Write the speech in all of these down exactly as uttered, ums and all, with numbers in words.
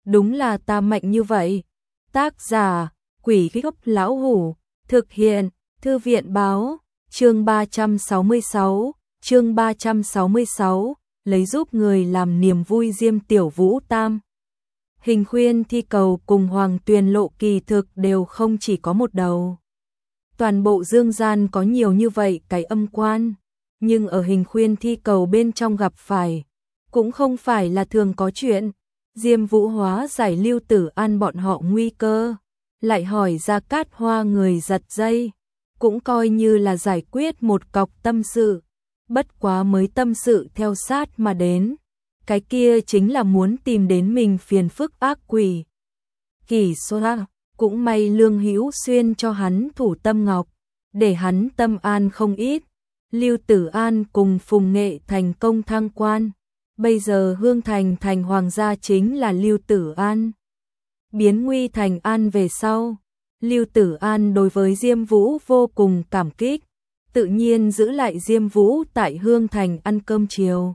đúng là ta mạnh như vậy. Tác giả, Quỷ Gốc Lão Hủ, thực hiện, Thư viện báo, chương ba trăm sáu mươi sáu, chương ba trăm sáu mươi sáu, lấy giúp người làm niềm vui Diêm Tiểu Vũ Tam. Hình khuyên thi cầu cùng Hoàng Tuyền Lộ kỳ thực đều không chỉ có một đầu. Toàn bộ dương gian có nhiều như vậy cái âm quan, nhưng ở hình khuyên thi cầu bên trong gặp phải, cũng không phải là thường có chuyện. Diêm Vũ hóa giải Lưu Tử An bọn họ nguy cơ, lại hỏi Gia Cát Hoa người giật dây, cũng coi như là giải quyết một cọc tâm sự, bất quá mới tâm sự theo sát mà đến. Cái kia chính là muốn tìm đến mình phiền phức ác quỷ. Kỳ xoa, cũng may Lương Hữu Xuyên cho hắn thủ tâm ngọc, để hắn tâm an không ít. Lưu Tử An cùng Phùng Nghệ thành công thăng quan, bây giờ Hương Thành thành hoàng gia chính là Lưu Tử An. Biến nguy thành an về sau, Lưu Tử An đối với Diêm Vũ vô cùng cảm kích, tự nhiên giữ lại Diêm Vũ tại Hương Thành ăn cơm chiều.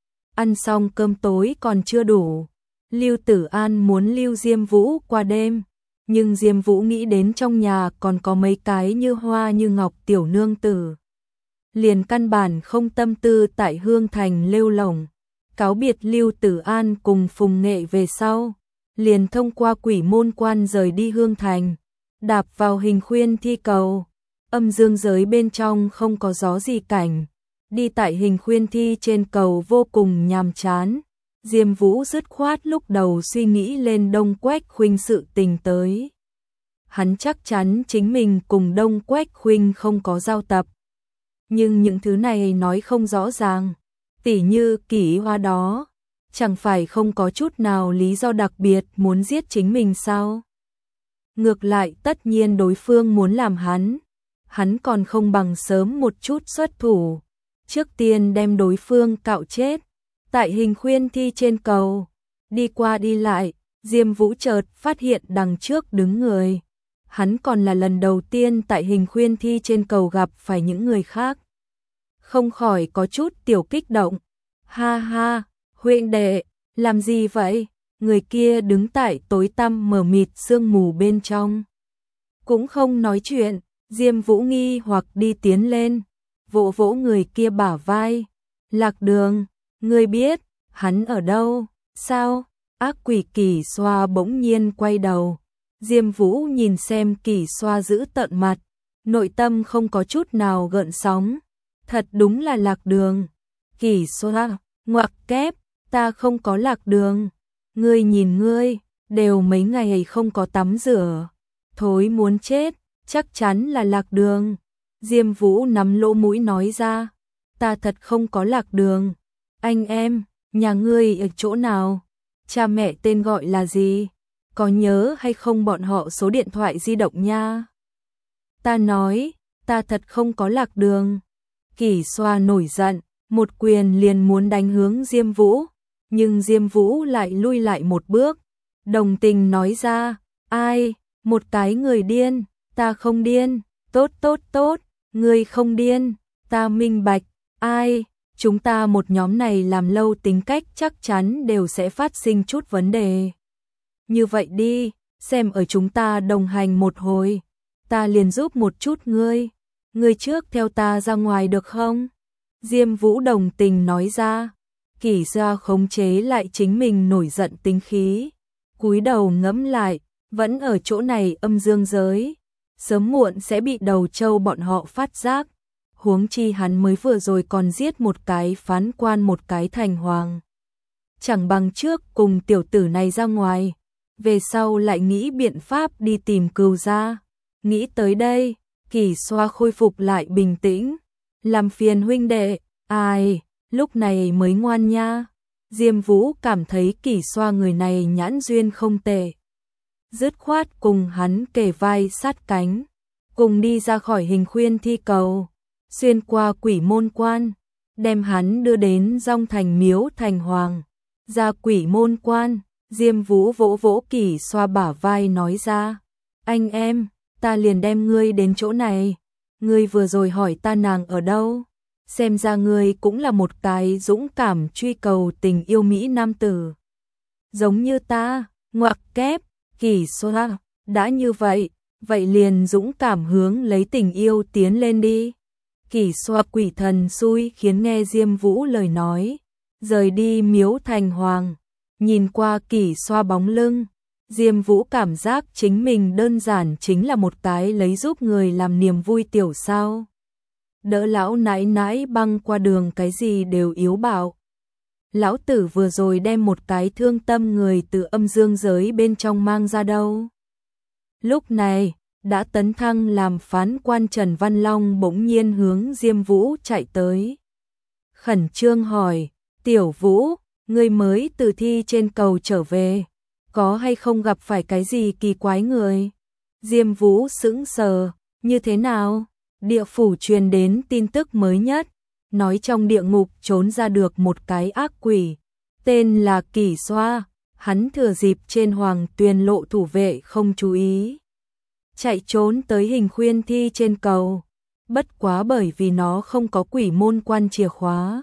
Ăn xong cơm tối còn chưa đủ, Lưu Tử An muốn lưu Diêm Vũ qua đêm, nhưng Diêm Vũ nghĩ đến trong nhà còn có mấy cái như hoa như ngọc tiểu nương tử, liền căn bản không tâm tư tại Hương Thành lêu lổng. Cáo biệt Lưu Tử An cùng Phùng Nghệ về sau, liền thông qua quỷ môn quan rời đi Hương Thành, đạp vào hình khuyên thi cầu. Âm dương giới bên trong không có gió gì cảnh, đi tại hình khuyên thi trên cầu vô cùng nhàm chán. Diêm Vũ dứt khoát lúc đầu suy nghĩ lên Đông Quách Khuynh sự tình tới. Hắn chắc chắn chính mình cùng Đông Quách Khuynh không có giao tập, nhưng những thứ này nói không rõ ràng, tỉ như Kỷ Hoa đó, chẳng phải không có chút nào lý do đặc biệt muốn giết chính mình sao? Ngược lại tất nhiên đối phương muốn làm hắn, hắn còn không bằng sớm một chút xuất thủ, trước tiên đem đối phương cạo chết. Tại hình khuyên thi trên cầu, đi qua đi lại, Diêm Vũ chợt phát hiện đằng trước đứng người. Hắn còn là lần đầu tiên tại hình khuyên thi trên cầu gặp phải những người khác, không khỏi có chút tiểu kích động. Ha ha, huynh đệ, làm gì vậy? Người kia đứng tại tối tăm mờ mịt sương mù bên trong, cũng không nói chuyện. Diêm Vũ nghi hoặc đi tiến lên, vỗ vỗ người kia bả vai. Lạc Đường, ngươi biết hắn ở đâu sao? Ác quỷ Kỷ Xoa bỗng nhiên quay đầu. Diêm Vũ nhìn xem Kỷ Xoa giữ tợn mặt, nội tâm không có chút nào gợn sóng. Thật đúng là Lạc Đường. Kỷ Xoa, ngoặc kép, ta không có lạc đường. Ngươi nhìn ngươi, đều mấy ngày không có tắm rửa, thối muốn chết, chắc chắn là lạc đường. Diêm Vũ nắm lỗ mũi nói ra, ta thật không có lạc đường. Anh em, nhà ngươi ở chỗ nào? Cha mẹ tên gọi là gì? Có nhớ hay không bọn họ số điện thoại di động nha? Ta nói, ta thật không có lạc đường. Kỷ Xoa nổi giận, một quyền liền muốn đánh hướng Diêm Vũ, nhưng Diêm Vũ lại lui lại một bước, đồng tình nói ra, ai, một cái người điên, ta không điên, tốt tốt tốt, ngươi không điên, ta minh bạch, ai, chúng ta một nhóm này làm lâu tính cách chắc chắn đều sẽ phát sinh chút vấn đề. Như vậy đi, xem ở chúng ta đồng hành một hồi, ta liền giúp một chút ngươi, ngươi trước theo ta ra ngoài được không? Diêm Vũ đồng tình nói ra. Kỷ Gia khống chế lại chính mình nổi giận tính khí, cúi đầu ngẫm lại, vẫn ở chỗ này âm dương giới, sớm muộn sẽ bị đầu trâu bọn họ phát giác. Huống chi hắn mới vừa rồi còn giết một cái phán quan một cái thành hoàng, chẳng bằng trước cùng tiểu tử này ra ngoài, về sau lại nghĩ biện pháp đi tìm Cừu gia. Nghĩ tới đây, Kỷ Xoa khôi phục lại bình tĩnh, làm phiền huynh đệ, ai, lúc này mới ngoan nha. Diêm Vũ cảm thấy Kỷ Xoa người này nhãn duyên không tệ, dứt khoát cùng hắn kề vai sát cánh, cùng đi ra khỏi hình khuyên thi cầu, xuyên qua quỷ môn quan, đem hắn đưa đến Dong Thành miếu thành hoàng. Ra quỷ môn quan, Diêm Vũ vỗ vỗ Kỷ Xoa bả vai nói ra, anh em, ta liền đem ngươi đến chỗ này, ngươi vừa rồi hỏi ta nàng ở đâu, xem ra ngươi cũng là một cái dũng cảm truy cầu tình yêu Mỹ nam tử. Giống như ta, Ngoặc kép, Kỷ Xoa, đã như vậy, vậy liền dũng cảm hướng lấy tình yêu tiến lên đi. Kỷ Xoa quỷ thần xui khiến nghe Diêm Vũ lời nói, rời đi miếu thành hoàng, nhìn qua Kỷ Xoa bóng lưng, Diêm Vũ cảm giác chính mình đơn giản chính là một cái lấy giúp người làm niềm vui tiểu sao. Đỡ lão nãi nãi băng qua đường cái gì đều yếu bạo. Lão tử vừa rồi đem một cái thương tâm người từ âm dương giới bên trong mang ra đâu. Lúc này, đã tấn thăng làm phán quan Trần Văn Long bỗng nhiên hướng Diêm Vũ chạy tới. Khẩn trương hỏi, Tiểu Vũ, ngươi mới từ thi trên cầu trở về, có hay không gặp phải cái gì kỳ quái người? Diêm Vũ sững sờ, như thế nào? Địa phủ truyền đến tin tức mới nhất, nói trong địa ngục trốn ra được một cái ác quỷ, tên là Kỷ Xoa, hắn thừa dịp trên Hoàng Tuyền lộ thủ vệ không chú ý, chạy trốn tới Hình Khuyên thi trên cầu, bất quá bởi vì nó không có quỷ môn quan chìa khóa.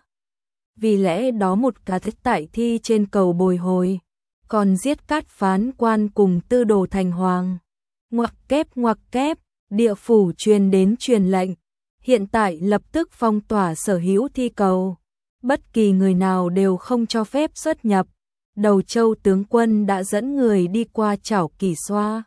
Vì lẽ đó một cá thích tại thi trên cầu bồi hồi, còn giết Cát phán quan cùng tư đồ thành hoàng. Ngoặc kép ngoặc kép, địa phủ truyền đến truyền lệnh, hiện tại lập tức phong tỏa sở hữu thi cầu, bất kỳ người nào đều không cho phép xuất nhập. Đầu Châu tướng quân đã dẫn người đi qua chảo Kỷ Xoa.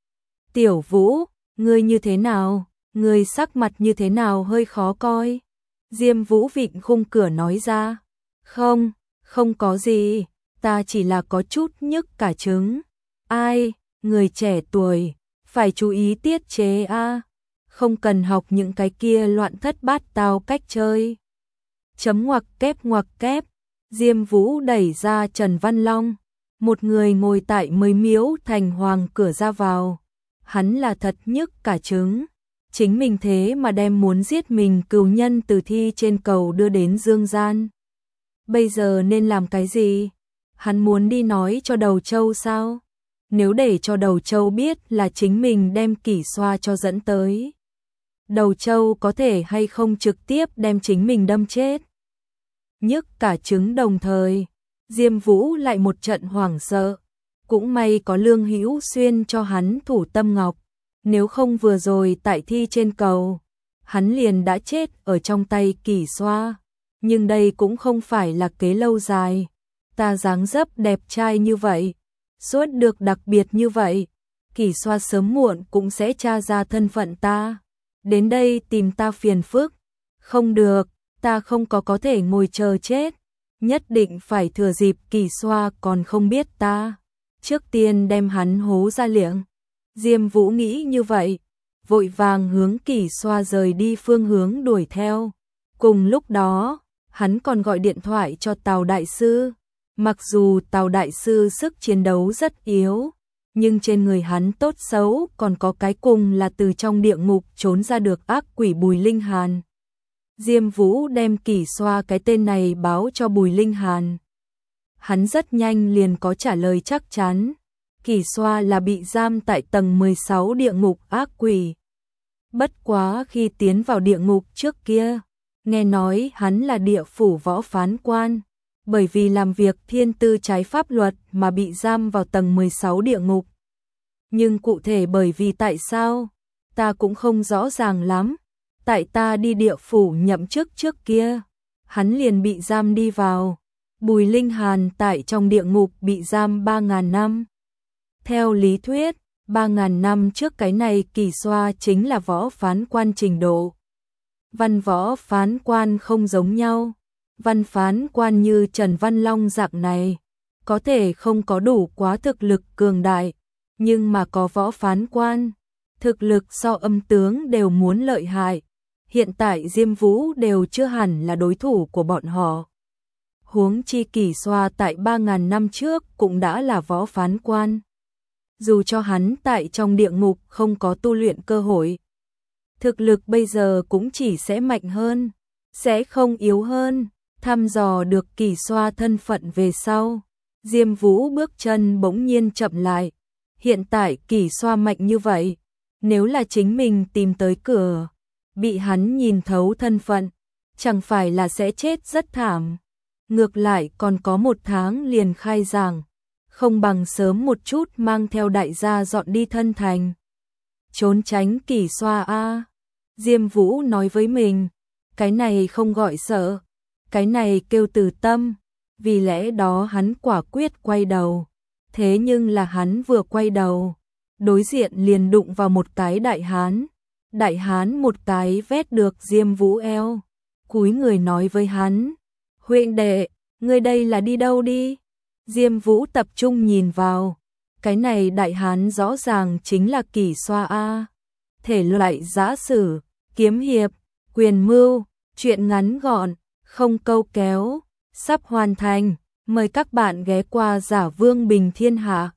Tiểu Vũ, ngươi như thế nào? Ngươi sắc mặt như thế nào hơi khó coi? Diêm Vũ vịn khung cửa nói ra. Không, không có gì, ta chỉ là có chút nhức cả trứng. Ai, người trẻ tuổi, phải chú ý tiết chế a, không cần học những cái kia loạn thất bát tao cách chơi. Chấm ngoặc kép ngoặc kép, Diêm Vũ đẩy ra Trần Văn Long, một người ngồi tại mới miếu thành hoàng cửa ra vào. Hắn là thật nhức cả trứng, chính mình thế mà đem muốn giết mình cừu nhân từ thi trên cầu đưa đến dương gian. Bây giờ nên làm cái gì? Hắn muốn đi nói cho Đầu Châu sao? Nếu để cho Đầu Châu biết là chính mình đem Kỷ Xoa cho dẫn tới, Đầu Châu có thể hay không trực tiếp đem chính mình đâm chết? Nhức cả trứng đồng thời, Diêm Vũ lại một trận hoảng sợ, cũng may có Lương Hữu Xuyên cho hắn thủ tâm ngọc, nếu không vừa rồi tại thi trên cầu, hắn liền đã chết ở trong tay Kỷ Xoa. Nhưng đây cũng không phải là kế lâu dài, ta dáng dấp đẹp trai như vậy, suốt được đặc biệt như vậy, Kỷ Xoa sớm muộn cũng sẽ tra ra thân phận ta, đến đây tìm ta phiền phức. Không được, ta không có có thể ngồi chờ chết, nhất định phải thừa dịp Kỷ Xoa còn không biết ta, trước tiên đem hắn hố ra liệng. Diêm Vũ nghĩ như vậy, vội vàng hướng Kỷ Xoa rời đi phương hướng đuổi theo. Cùng lúc đó, hắn còn gọi điện thoại cho Tào Đại Sư. Mặc dù Tào Đại Sư sức chiến đấu rất yếu, nhưng trên người hắn tốt xấu còn có cái cùng là từ trong địa ngục trốn ra được ác quỷ Bùi Linh Hàn. Diêm Vũ đem Kỷ Xoa cái tên này báo cho Bùi Linh Hàn. Hắn rất nhanh liền có trả lời chắc chắn. Kỷ Xoa là bị giam tại tầng mười sáu địa ngục ác quỷ. Bất quá khi tiến vào địa ngục trước kia, nghe nói hắn là địa phủ võ phán quan, bởi vì làm việc thiên tư trái pháp luật mà bị giam vào tầng mười sáu địa ngục. Nhưng cụ thể bởi vì tại sao, ta cũng không rõ ràng lắm. Tại ta đi địa phủ nhậm chức trước kia, hắn liền bị giam đi vào. Bùi Linh Hàn tại trong địa ngục bị giam ba ngàn năm. Theo lý thuyết, ba ngàn năm trước cái này Kỷ Xoa chính là võ phán quan trình độ. Văn võ phán quan không giống nhau. Văn phán quan như Trần Văn Long dạng này, có thể không có đủ quá thực lực cường đại, nhưng mà có võ phán quan, thực lực so âm tướng đều muốn lợi hại. Hiện tại Diêm Vũ đều chưa hẳn là đối thủ của bọn họ. Huống chi Kỷ Xoa tại ba ngàn năm trước cũng đã là võ phán quan. Dù cho hắn tại trong địa ngục không có tu luyện cơ hội, thực lực bây giờ cũng chỉ sẽ mạnh hơn, sẽ không yếu hơn. Thăm dò được Kỷ Xoa thân phận về sau, Diêm Vũ bước chân bỗng nhiên chậm lại. Hiện tại Kỷ Xoa mạnh như vậy, nếu là chính mình tìm tới cửa, bị hắn nhìn thấu thân phận, chẳng phải là sẽ chết rất thảm. Ngược lại còn có một tháng liền khai giảng, không bằng sớm một chút mang theo đại gia dọn đi thân thành. Trốn tránh Kỷ Xoa a. Diêm Vũ nói với mình, cái này không gọi sợ, cái này kêu từ tâm, vì lẽ đó hắn quả quyết quay đầu. Thế nhưng là hắn vừa quay đầu, đối diện liền đụng vào một cái đại hán. Đại hán một cái vét được Diêm Vũ eo, cúi người nói với hắn, huynh đệ, ngươi đây là đi đâu đi? Diêm Vũ tập trung nhìn vào, cái này đại hán rõ ràng chính là Kỷ Xoa a. Thể loại giã sử, kiếm hiệp, quyền mưu, chuyện ngắn gọn, không câu kéo, sắp hoàn thành, mời các bạn ghé qua Giả Vương Bình Thiên Hạ.